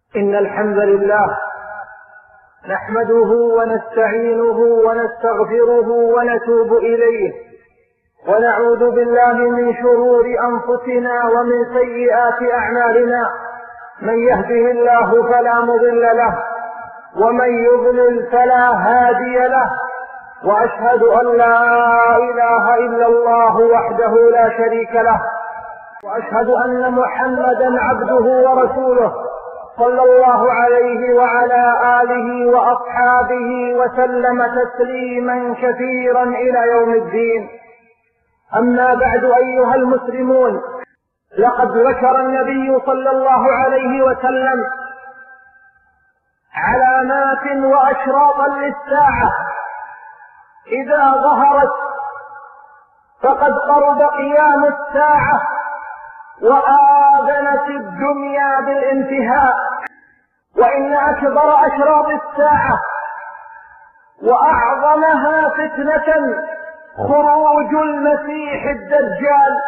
إن الحمد لله نحمده ونستعينه ونستغفره ونتوب إليه، ونعوذ بالله من شرور أنفسنا ومن سيئات أعمالنا. من يهده الله فلا مضل له، ومن يضلل فلا هادي له، وأشهد أن لا إله إلا الله وحده لا شريك له، وأشهد أن محمدا عبده ورسوله صلى الله عليه وعلى آله وأصحابه وسلم تسليما كثيرا إلى يوم الدين. أما بعد أيها المسلمون، لقد ذكر النبي صلى الله عليه وسلم علامات وأشراطا للساعة إذا ظهرت فقد قرب قيام الساعة وآذنت الدنيا بالانتهاء. وإن أكبر أشراط الساعة وأعظمها فتنة خروج المسيح الدجال،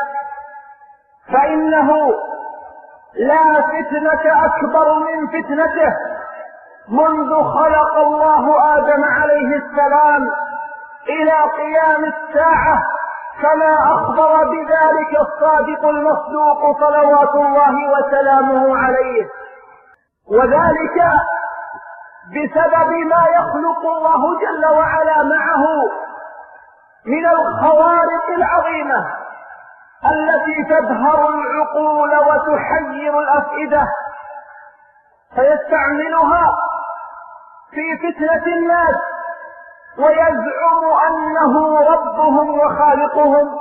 فإنه لا فتنة أكبر من فتنته منذ خلق الله آدم عليه السلام إلى قيام الساعة، كما أخبر بذلك الصادق المصدوق صلوات الله وسلامه عليه. وذلك بسبب ما يخلق الله جل وعلا معه من الخوارق العظيمة التي تبهر العقول وتحير الأفئدة، فيستعملها في فتنة الناس ويزعم أنه ربهم وخالقهم.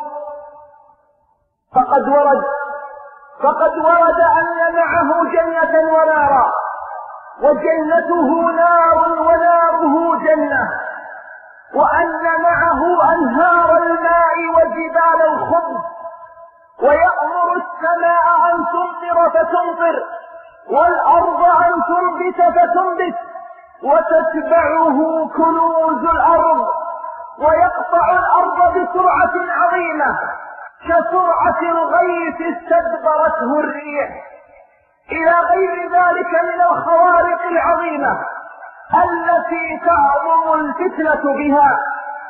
فقد ورد أن معه جنة ونارا، وجنته نار وناره جنة، وأن معه أنهار الماء وجبال الخبز، ويأمر السماء أن تمطر فتمطر، والأرض أن تنبت فتنبت، وتتبعه كنوز الأرض، ويقطع الأرض بسرعة عظيمة كسرعة الغيث استدبرته الريح، إلى غير ذلك من الخوارق العظيمة التي تعظم الفتنة بها.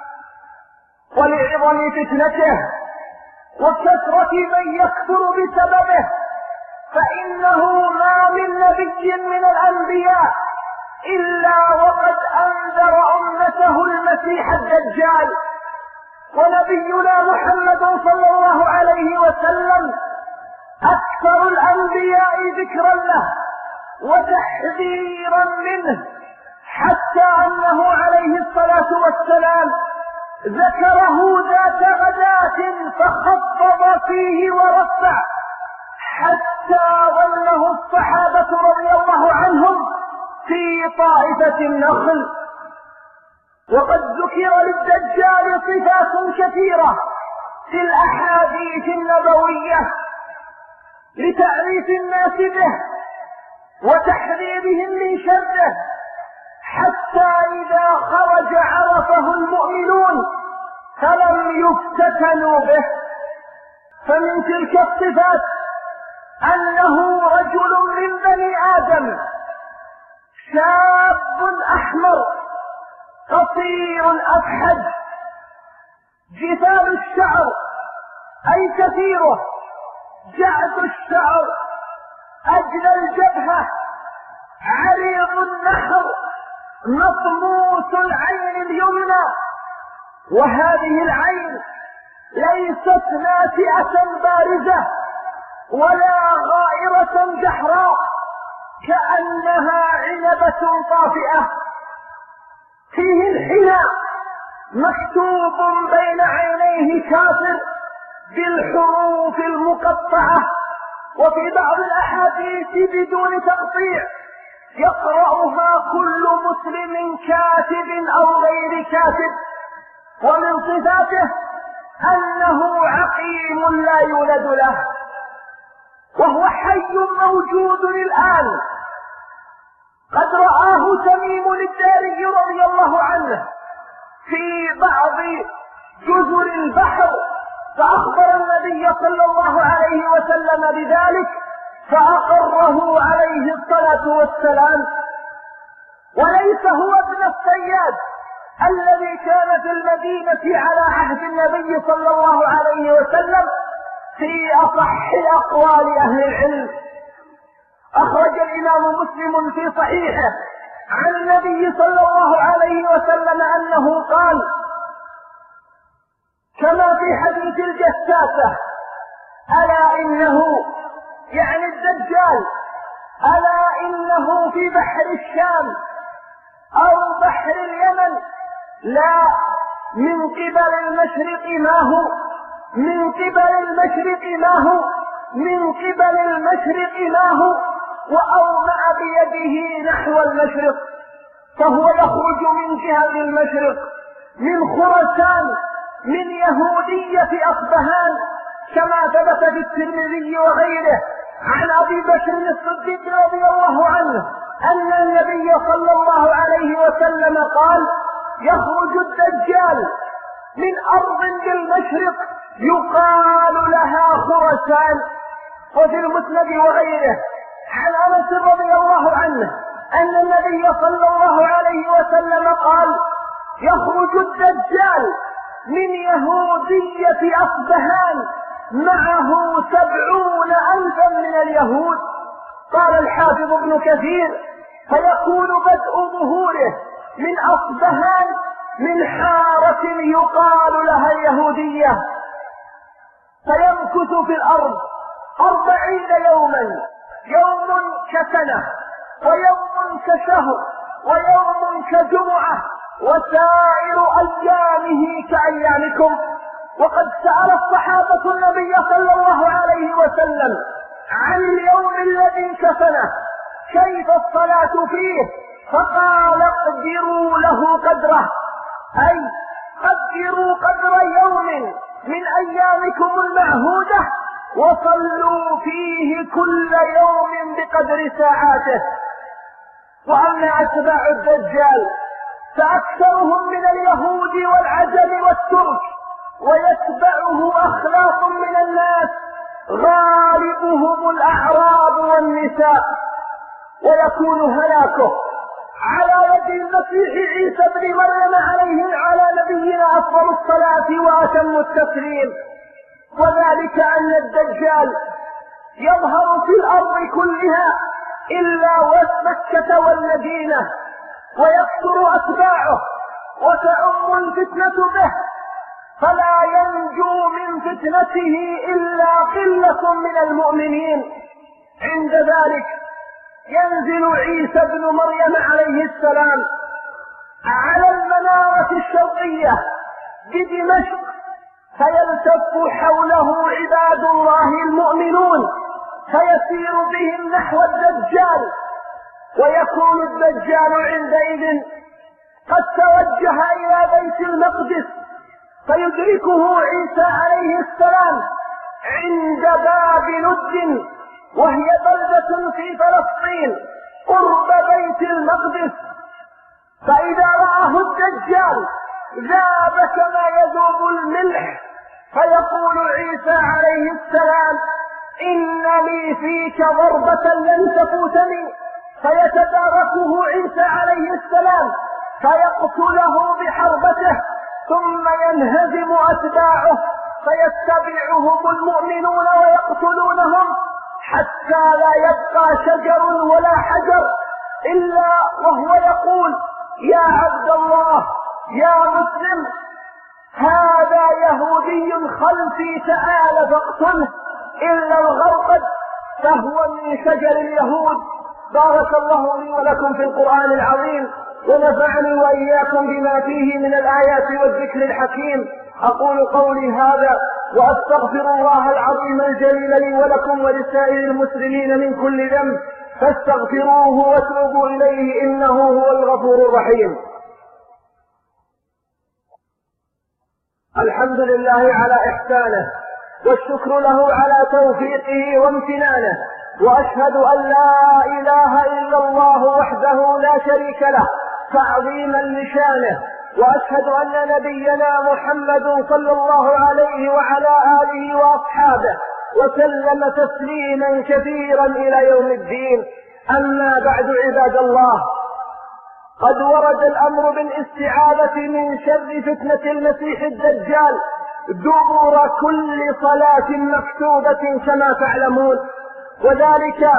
ولعظم فتنته وكثرة من يكفر بسببه، فإنه ما من نبي من الأنبياء إلا وقد أنذر أمته المسيح الدجال. ونبينا محمد صلى الله عليه وسلم أكثر الأنبياء ذكرا له وتحذيرا منه، حتى أنه عليه الصلاة والسلام ذكره ذات غداة فخفض فيه ورفع، حتى ظنه الصحابة رضي الله عنهم في طائفة النخل. وقد ذكر للدجال صفات كثيرة في الأحاديث النبوية لتعريف الناس به وتحذيرهم من شره، حتى إذا خرج عرفه المؤمنون فلم يفتتنوا به. فمن تلك الصفات أنه رجل من بني آدم، شاب أحمر قصير أفحج، جفال الشعر أي كثيره، جعد الشعر، أجل الجبهة، عريض النحر، مطموس العين اليمنى، وهذه العين ليست ناتئة بارزة ولا غائرة جحراء، كأنها عنبة طافئة. فيه الحناء مكتوب بين عينيه كافر بالحروف المقطعة، وفي بعض الأحاديث بدون تقطيع يقرأها كل مسلم كاتب أو غير كاتب. ومن صفاته أنه عقيم لا يولد له، وهو حي موجود الآن. قد رآه تميم الداري رضي الله عنه في بعض جزر البحر، فأخبر النبي صلى الله عليه وسلم بذلك، فأقره عليه الصلاة والسلام، وليس هو ابن الصياد الذي كان في المدينة على عهد النبي صلى الله عليه وسلم في أصح أقوال أهل العلم. أخرج الإمام مسلم في صحيحه عن النبي صلى الله عليه وسلم أنه قال كما في حديث الجساسة: ألا إنه، يعني الدجال، ألا إنه في بحر الشام أو بحر اليمن، لا من قبل المشرق ما هو، من قبل المشرق ما هو، من قبل المشرق ما هو، وأومأ بيده نحو المشرق، فهو يخرج من جهة المشرق، من خراسان، من يهودية أصبهان، كما ثبت في الترمذي وغيره عن أبي بكر الصديق رضي الله عنه أن النبي صلى الله عليه وسلم قال: يخرج الدجال من أرض بالمشرق يقال لها خراسان. وفي المسند وغيره عن أنس رضي الله عنه أن النبي صلى الله عليه وسلم قال: يخرج الدجال من يهودية أصبهان معه 70,000 من اليهود. قال الحافظ ابن كثير: فيكون بدء ظهوره من أصبهان من حارة يقال لها اليهودية، فيمكث في الأرض 40 يوما، يوم كسنة، ويوم كشهر، ويوم كجمعة، وسائر أيامه كأيامكم. وقد سأل الصحابة النبي صلى الله عليه وسلم عن اليوم الذي كسنه كيف الصلاة فيه، فقال: اقدروا له قدره، أي قدروا قدر يوم من أيامكم المعهودة، وصلوا فيه كل يوم بقدر ساعاته. وأما أتباع الدجال فأكثرهم من اليهود والعجم والترك، ويتبعه أخلاق من الناس غالبهم الأعراب والنساء، ويكون هلاكه على يد المسيح عيسى بن مريم على نبينا أفضل الصلاة وأتم التسليم. وذلك أن الدجال يظهر في الأرض كلها إلا مكة والمدينة، ويكثر أتباعه، وتعم الفتنة به، فلا ينجو من فتنته إلا قلة من المؤمنين. عند ذلك ينزل عيسى بن مريم عليه السلام على المنارة الشرقية بدمشق، فيلتف حوله عباد الله المؤمنون، فيسير بهم نحو الدجال، ويكون الدجال عندئذ قد توجه إلى بيت المقدس، فيدركه عيسى عليه السلام عند باب لد، وهي بلدة في فلسطين قرب بيت المقدس. فإذا رآه الدجال ذاب كما يذوب الملح، فيقول عيسى عليه السلام: إن لي فيك ضربة لن تفوتني، فيتداركه عيسى عليه السلام فيقتله بحربته، ثم ينهزم أتباعه فيتبعهم المؤمنون ويقتلونهم، حتى لا يبقى شجر ولا حجر إلا وهو يقول: يا عبد الله، يا مسلم، هذا يهودي خلفي، تعال فاقتله، إلا الغرقد فهو من شجر اليهود. بارك الله لي ولكم في القرآن العظيم، ونفعني وإياكم بما فيه من الآيات والذكر الحكيم. أقول قولي هذا وأستغفر الله العظيم الجليل لي ولكم ولسائر المسلمين من كل ذنب، فاستغفروه وتوبوا إليه إنه هو الغفور الرحيم. الحمد لله على إحسانه، والشكر له على توفيقه وامتنانه، وأشهد أن لا إله إلا الله وحده لا شريك له تعظيما لشانه، وأشهد أن نبينا محمد صلى الله عليه وعلى آله وأصحابه وسلم تسليما كثيرا إلى يوم الدين. أما بعد عباد الله، قد ورد الأمر بالاستعاذة من شر فتنة المسيح الدجال دبر كل صلاة مكتوبة كما تعلمون، وذلك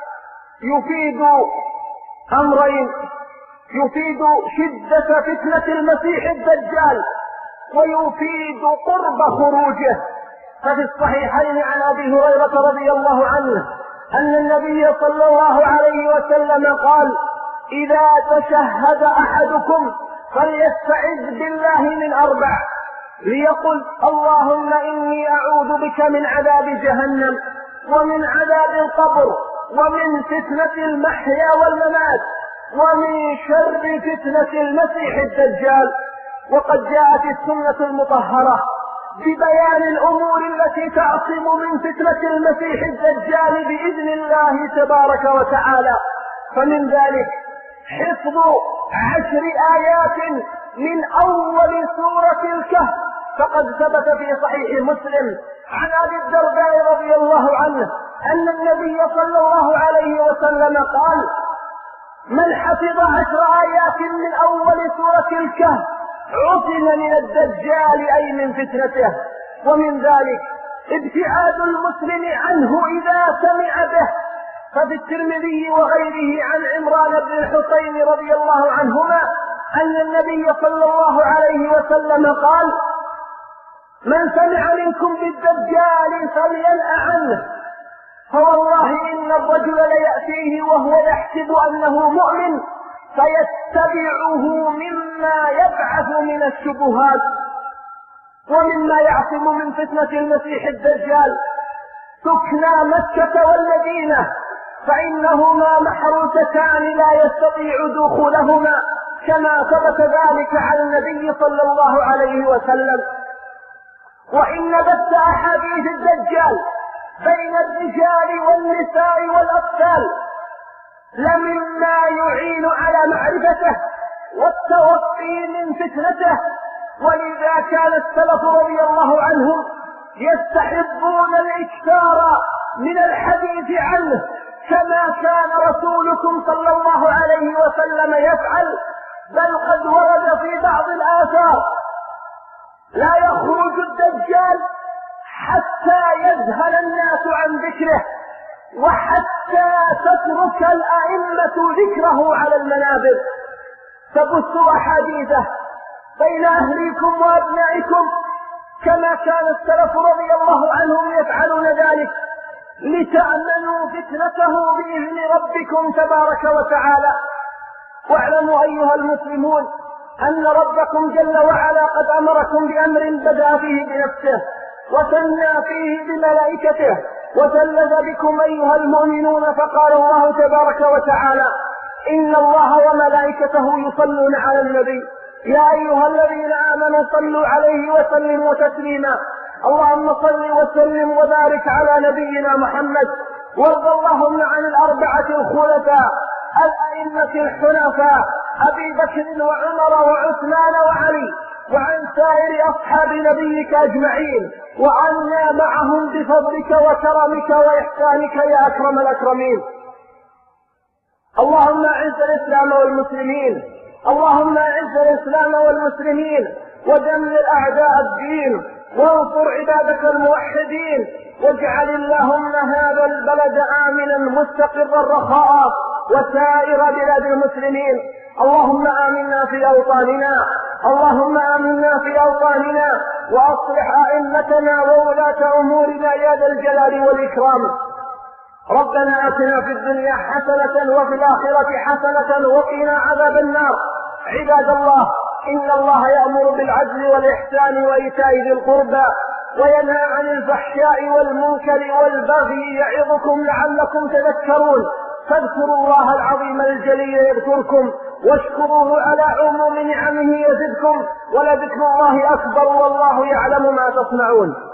يفيد أمرين: يفيد شدة فتنة المسيح الدجال ويفيد قرب خروجه. ففي الصحيحين عن أبي هريرة رضي الله عنه أن النبي صلى الله عليه وسلم قال: إذا تشهد أحدكم فليستعذ بالله من 4، ليقل: اللهم إني أعوذ بك من عذاب جهنم ومن عذاب القبر ومن فتنة المحيا والممات ومن شر فتنة المسيح الدجال. وقد جاءت السنة المطهرة ببيان الأمور التي تعصم من فتنة المسيح الدجال بإذن الله تبارك وتعالى، فمن ذلك حفظ 10 آيات من أول سورة الكهف، فقد ثبت في صحيح مسلم عن أبي الدرداء رضي الله عنه أن النبي صلى الله عليه وسلم قال: من حفظ 10 آيات من أول سورة الكهف عصم من الدجال أي من فتنته. ومن ذلك ابتعاد المسلم عنه إذا سمع به، ففي الترمذي وغيره عن عمران بن الحسين رضي الله عنهما أن النبي صلى الله عليه وسلم قال: من سمع منكم بالدجال فلينأ عنه، فوالله إن الرجل ليأتيه وهو يحسب أنه مؤمن فيتبعه مما يبعث من الشبهات ومما يعصم من فتنة المسيح الدجال سكنى مكة والمدينة، فإنهما محروستان لا يستطيع دخولهما، كما ثبت ذلك عن النبي صلى الله عليه وسلم. وإن بث أحاديث الدجال بين الرجال والنساء والأطفال لمما يعين على معرفته والتوقي من فتنته، ولذا كان السلف رضي الله عنهم يستحبون الإكثار من الحديث عنه، كما كان رسولكم صلى الله عليه وسلم يفعل. بل قد ورد في بعض الآثار: لا يخرج الدجال حتى يذهل الناس عن ذكره وحتى تترك الأئمة ذكره على المنابر، فبثوا أحاديثه بين أهليكم وأبنائكم كما كان السلف رضي الله عنهم يفعلون ذلك، لتأمنوا فتنته بإذن ربكم تبارك وتعالى. واعلموا أيها المسلمون أن ربكم جل وعلا قد أمركم بأمر بدأ فيه بنفسه وثنى فيه بملائكته وثلث بكم أيها المؤمنون، فقال الله تبارك وتعالى: إن الله وملائكته يصلون على النبي يا أيها الذين آمنوا صلوا عليه وسلموا تسليما. اللهم صل وسلم وبارك على نبينا محمد، وارض اللهم عن 4 الخلفاء الأئمة الحنفاء أبي بكر وعمر وعثمان وعلي، وعن سائر أصحاب نبيك أجمعين، وعنا معهم بفضلك وكرمك وإحسانك يا أكرم الأكرمين. اللهم أعز الإسلام والمسلمين، اللهم أعز الإسلام والمسلمين ودمر أعداء الدين وانصر عبادك الموحدين، واجعل اللهم هذا البلد آمنا مستقرا رخاء وسائر بلاد المسلمين. اللهم آمنا في أوطاننا، اللهم آمنا في أوطاننا، وأصلح أئمتنا وولاة أمورنا يا ذا الجلال والإكرام. ربنا آتنا في الدنيا حسنة وفي الآخرة حسنة وقنا عذاب النار. عباد الله، إن الله يأمر بالعدل والإحسان وإيتاء ذي القربى وينهى عن الفحشاء والمنكر والبغي يعظكم لعلكم تذكرون. فاذكروا الله العظيم الجليل يذكركم، واشكروه على عموم نعمه يزدكم، ولذكر الله أكبر والله يعلم ما تصنعون.